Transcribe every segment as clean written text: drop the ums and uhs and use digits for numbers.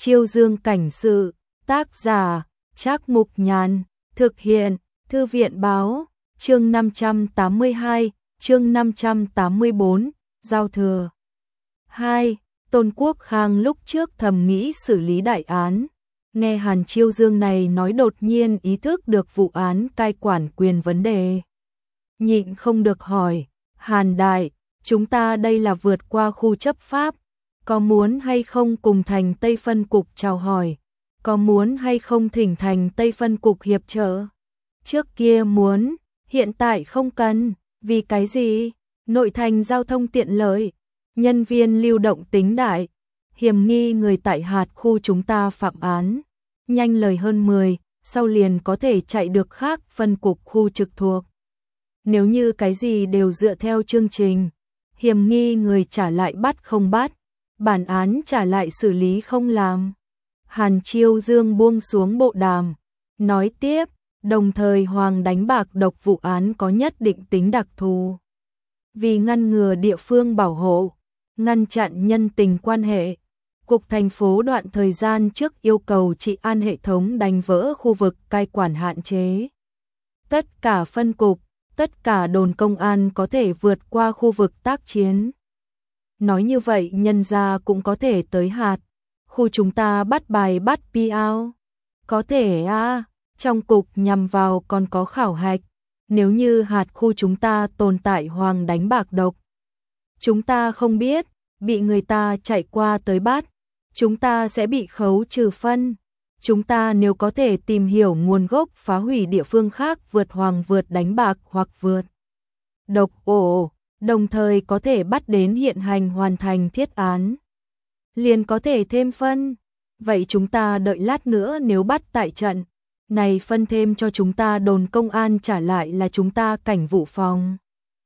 Chiêu Dương cảnh sự, tác giả, Trác Mục Nhàn, thực hiện, Thư viện báo, chương 582, chương 584, giao thừa. 2. Tôn Quốc Khang lúc trước thầm nghĩ xử lý đại án, nghe Hàn Chiêu Dương này nói đột nhiên ý thức được vụ án cai quản quyền vấn đề. Nhịn không được hỏi, Hàn đại, chúng ta đây là vượt qua khu chấp pháp, có muốn hay không cùng thành Tây phân cục chào hỏi, có muốn hay không thỉnh thành Tây phân cục hiệp trợ? Trước kia muốn, hiện tại không cần, vì cái gì? Nội thành giao thông tiện lợi, nhân viên lưu động tính đại, hiểm nghi người tại hạt khu chúng ta phạm án, nhanh lời hơn 10, sau liền có thể chạy được khác phân cục khu trực thuộc. Nếu như cái gì đều dựa theo chương trình, hiểm nghi người trả lại bắt không bắt, bản án trả lại xử lý không làm. Hàn Chiêu Dương buông xuống bộ đàm, nói tiếp, đồng thời Hoàng đánh bạc độc vụ án có nhất định tính đặc thù. Vì ngăn ngừa địa phương bảo hộ, ngăn chặn nhân tình quan hệ, Cục thành phố đoạn thời gian trước yêu cầu trị an hệ thống đánh vỡ khu vực cai quản hạn chế. Tất cả phân cục, tất cả đồn công an có thể vượt qua khu vực tác chiến. Nói như vậy nhân gia cũng có thể tới hạt, khu chúng ta bắt bài bắt piao. Có thể trong cục nhằm vào còn có khảo hạch, nếu như hạt khu chúng ta tồn tại Hoàng đánh bạc độc. Chúng ta không biết, bị người ta chạy qua tới bắt, chúng ta sẽ bị khấu trừ phân. Chúng ta nếu có thể tìm hiểu nguồn gốc phá hủy địa phương khác vượt Hoàng vượt đánh bạc hoặc vượt độc ổ, đồng thời có thể bắt đến hiện hành hoàn thành thiết án, liền có thể thêm phân. Vậy chúng ta đợi lát nữa nếu bắt tại trận, này phân thêm cho chúng ta đồn công an trả lại là chúng ta cảnh vụ phòng.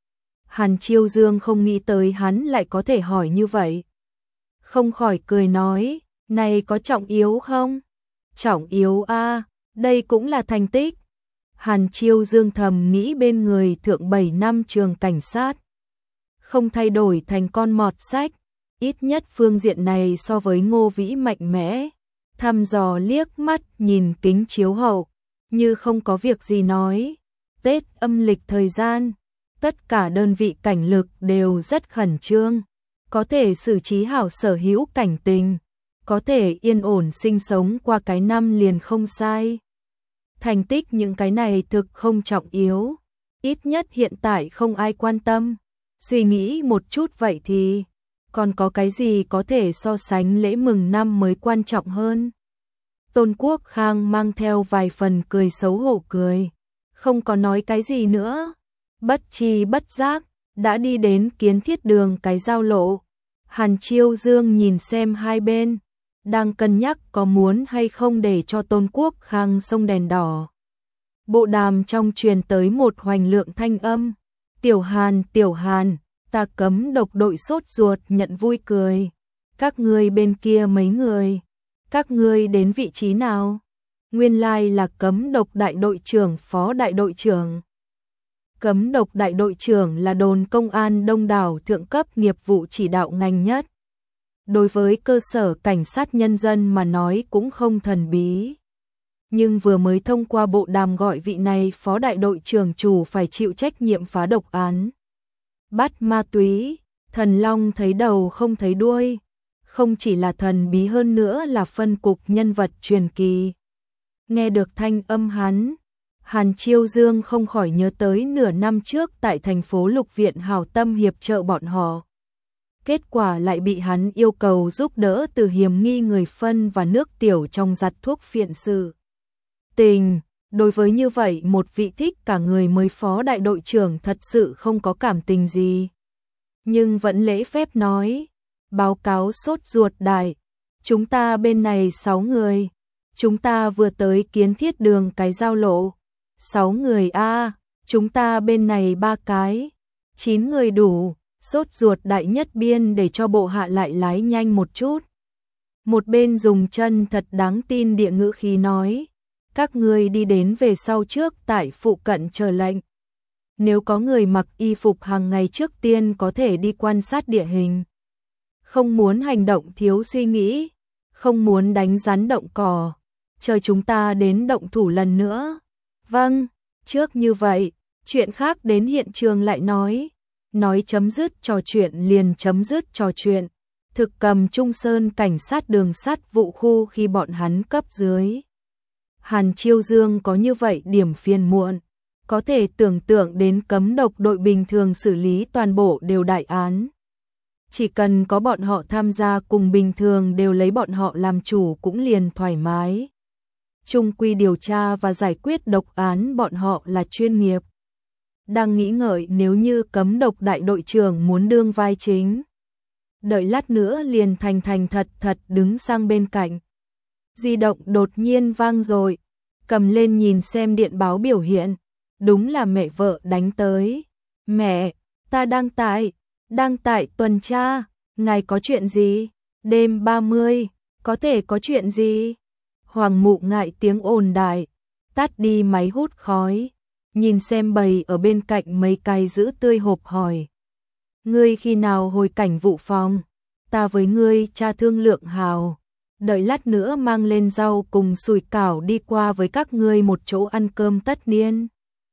Hàn Chiêu Dương không nghĩ tới hắn lại có thể hỏi như vậy. Không khỏi cười nói, này có trọng yếu không? Trọng yếu đây cũng là thành tích. Hàn Chiêu Dương thầm nghĩ bên người thượng 7 năm trường cảnh sát, không thay đổi thành con mọt sách, ít nhất phương diện này so với Ngô Vĩ mạnh mẽ. Thăm dò liếc mắt nhìn kính chiếu hậu, như không có việc gì nói. Tết âm lịch thời gian, tất cả đơn vị cảnh lực đều rất khẩn trương, có thể xử trí hảo sở hữu cảnh tình, có thể yên ổn sinh sống qua cái năm liền không sai. Thành tích những cái này thực không trọng yếu, ít nhất hiện tại không ai quan tâm. Suy nghĩ một chút vậy thì còn có cái gì có thể so sánh lễ mừng năm mới quan trọng hơn? Tôn Quốc Khang mang theo vài phần cười xấu hổ cười, không có nói cái gì nữa. Bất tri bất giác, đã đi đến Kiến Thiết đường cái giao lộ. Hàn Chiêu Dương nhìn xem hai bên, đang cân nhắc có muốn hay không để cho Tôn Quốc Khang xông đèn đỏ. Bộ đàm trong truyền tới một hoành lượng thanh âm. Tiểu Hàn, ta cấm độc đội sốt ruột nhận vui cười. Các ngươi bên kia mấy người? Các ngươi đến vị trí nào? Nguyên lai là cấm độc đại đội trưởng phó đại đội trưởng. Cấm độc đại đội trưởng là đồn công an đông đảo thượng cấp nghiệp vụ chỉ đạo ngành nhất. Đối với cơ sở cảnh sát nhân dân mà nói cũng không thần bí. Nhưng vừa mới thông qua bộ đàm gọi vị này phó đại đội trưởng chủ phải chịu trách nhiệm phá độc án, bắt ma túy. Thần Long thấy đầu không thấy đuôi, không chỉ là thần bí hơn nữa là phân cục nhân vật truyền kỳ. Nghe được thanh âm hắn, Hàn Chiêu Dương không khỏi nhớ tới nửa năm trước tại thành phố Lục Viện hảo tâm hiệp trợ bọn họ. Kết quả lại bị hắn yêu cầu giúp đỡ từ hiểm nghi người phân và nước tiểu trong giặt thuốc phiện sự. Đối với như vậy một vị thích cả người mới phó đại đội trưởng thật sự không có cảm tình gì. Nhưng vẫn lễ phép nói, báo cáo sốt ruột đại, chúng ta bên này 6 người, chúng ta vừa tới Kiến Thiết đường cái giao lộ. 6 người chúng ta bên này 3 cái, 9 người đủ. Sốt ruột đại nhất biên để cho bộ hạ lại lái nhanh một chút. Một bên dùng chân thật đáng tin địa ngữ khí nói, các ngươi đi đến về sau trước tại phụ cận chờ lệnh. Nếu có người mặc y phục hàng ngày trước tiên có thể đi quan sát địa hình. Không muốn hành động thiếu suy nghĩ, không muốn đánh rắn động cỏ, chờ chúng ta đến động thủ lần nữa. Vâng, trước như vậy, chuyện khác đến hiện trường lại nói chấm dứt trò chuyện liền chấm dứt trò chuyện. Thực Cầm Trung Sơn cảnh sát đường sắt vụ khu khi bọn hắn cấp dưới. Hàn Chiêu Dương có như vậy điểm phiền muộn, có thể tưởng tượng đến cấm độc đội bình thường xử lý toàn bộ đều đại án. Chỉ cần có bọn họ tham gia cùng bình thường đều lấy bọn họ làm chủ cũng liền thoải mái. Trung quy điều tra và giải quyết độc án bọn họ là chuyên nghiệp. Đang nghĩ ngợi nếu như cấm độc đại đội trưởng muốn đương vai chính. Đợi lát nữa liền thành thật đứng sang bên cạnh. Di động đột nhiên vang rồi, cầm lên nhìn xem điện báo biểu hiện. Đúng là mẹ vợ đánh tới. Mẹ, ta đang tại tuần tra, ngài có chuyện gì? Đêm 30, có thể có chuyện gì? Hoàng Mụ ngại tiếng ồn đại, tắt đi máy hút khói, nhìn xem bầy ở bên cạnh mấy cái giữ tươi hộp hỏi. Ngươi khi nào hồi cảnh vụ phòng? Ta với ngươi cha thương lượng hào. Đợi lát nữa mang lên rau cùng sủi cảo đi qua với các ngươi một chỗ ăn cơm tất niên.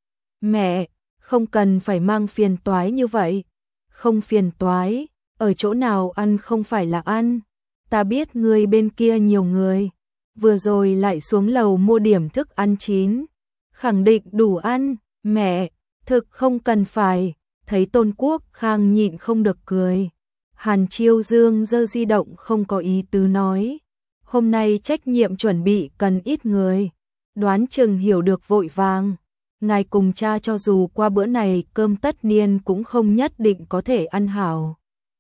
Mẹ, không cần phải mang phiền toái như vậy. Không phiền toái, ở chỗ nào ăn không phải là ăn. Ta biết ngươi bên kia nhiều người. Vừa rồi lại xuống lầu mua điểm thức ăn chín. Khẳng định đủ ăn. Mẹ, thực không cần phải. Thấy Tôn Quốc Khang nhịn không được cười. Hàn Chiêu Dương giơ di động không có ý tứ nói. Hôm nay trách nhiệm chuẩn bị cần ít người. Đoán chừng hiểu được vội vàng. Ngài cùng cha cho dù qua bữa này cơm tất niên cũng không nhất định có thể ăn hảo.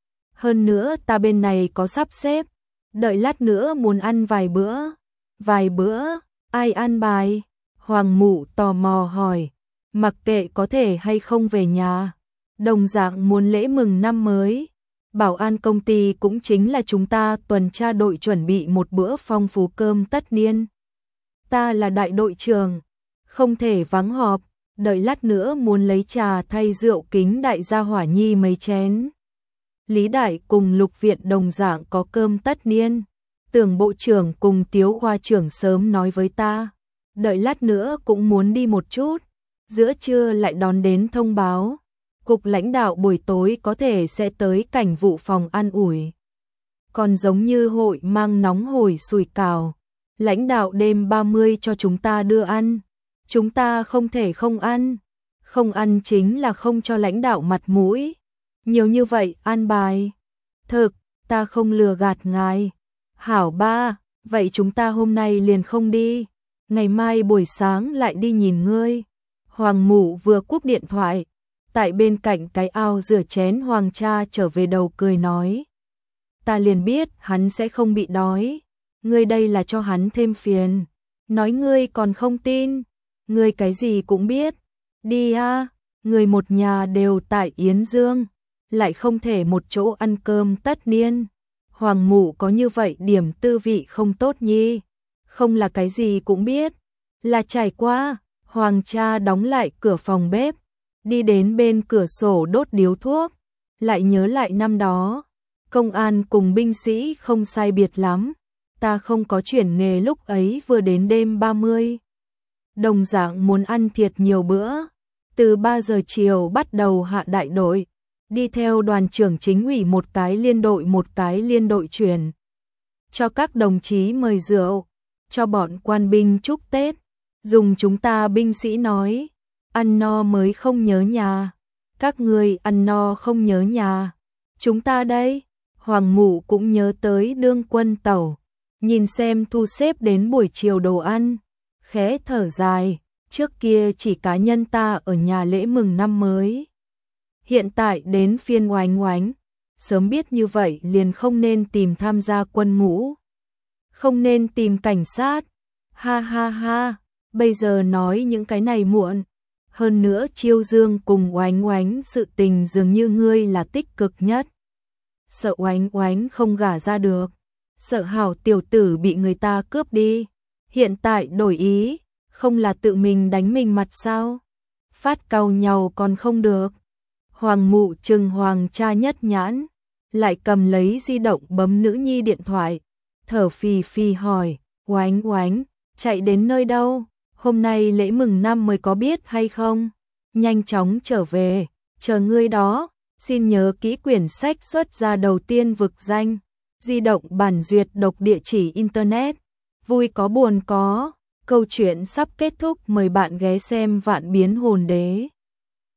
Hơn nữa ta bên này có sắp xếp. Đợi lát nữa muốn ăn vài bữa. Vài bữa, ai ăn bài? Hoàng Mụ tò mò hỏi. Mặc kệ có thể hay không về nhà. Đồng dạng muốn lễ mừng năm mới. Bảo an công ty cũng chính là chúng ta tuần tra đội chuẩn bị một bữa phong phú cơm tất niên. Ta là đại đội trưởng, không thể vắng họp, đợi lát nữa muốn lấy trà thay rượu kính đại gia hỏa nhi mấy chén. Lý Đại cùng Lục Viện đồng dạng có cơm tất niên. Tưởng bộ trưởng cùng Tiếu khoa trưởng sớm nói với ta, đợi lát nữa cũng muốn đi một chút, giữa trưa lại đón đến thông báo. Cục lãnh đạo buổi tối có thể sẽ tới cảnh vụ phòng an ủi. Còn giống như hội mang nóng hổi sủi cảo. Lãnh đạo đêm 30 cho chúng ta đưa ăn. Chúng ta không thể không ăn. Không ăn chính là không cho lãnh đạo mặt mũi. Nhiều như vậy an bài. Thực, ta không lừa gạt ngài. Hảo ba, vậy chúng ta hôm nay liền không đi. Ngày mai buổi sáng lại đi nhìn ngươi. Hoàng Mụ vừa cúp điện thoại. Tại bên cạnh cái ao rửa chén Hoàng cha trở về đầu cười nói. Ta liền biết hắn sẽ không bị đói. Ngươi đây là cho hắn thêm phiền. Nói ngươi còn không tin. Ngươi cái gì cũng biết. Đi a, người một nhà đều tại Yến Dương. Lại không thể một chỗ ăn cơm tất niên. Hoàng Mụ có như vậy điểm tư vị không tốt nhi. Không là cái gì cũng biết. Là trải qua. Hoàng cha đóng lại cửa phòng bếp. Đi đến bên cửa sổ đốt điếu thuốc, lại nhớ lại năm đó, công an cùng binh sĩ không sai biệt lắm, ta không có chuyển nghề lúc ấy vừa đến đêm 30. Đồng dạng muốn ăn thiệt nhiều bữa, từ 3 giờ chiều bắt đầu hạ đại đội, đi theo đoàn trưởng chính ủy một cái liên đội chuyển. Cho các đồng chí mời rượu, cho bọn quan binh chúc Tết, dùng chúng ta binh sĩ nói. Ăn no mới không nhớ nhà. Các người ăn no không nhớ nhà. Chúng ta đây. Hoàng Mụ cũng nhớ tới đương quân tẩu. Nhìn xem thu xếp đến buổi chiều đồ ăn. Khẽ thở dài. Trước kia chỉ cá nhân ta ở nhà lễ mừng năm mới. Hiện tại đến phiên Oánh Oánh. Sớm biết như vậy liền không nên tìm tham gia quân ngũ. Không nên tìm cảnh sát. Ha ha ha. Bây giờ nói những cái này muộn. Hơn nữa Chiêu Dương cùng Oánh Oánh sự tình dường như ngươi là tích cực nhất. Sợ Oánh Oánh không gả ra được. Sợ hảo tiểu tử bị người ta cướp đi. Hiện tại đổi ý, không là tự mình đánh mình mặt sao? Phát cau nhau còn không được. Hoàng Mụ trừng Hoàng cha nhất nhãn. Lại cầm lấy di động bấm nữ nhi điện thoại. thở phì phì hỏi, Oánh Oánh, chạy đến nơi đâu? Hôm nay lễ mừng năm mới có biết hay không? Nhanh chóng trở về, chờ ngươi đó. Xin nhớ kỹ quyển sách xuất ra đầu tiên vực danh. Di động bản duyệt độc địa chỉ internet. Vui có buồn có. Câu chuyện sắp kết thúc, mời bạn ghé xem Vạn Biến Hồn Đế.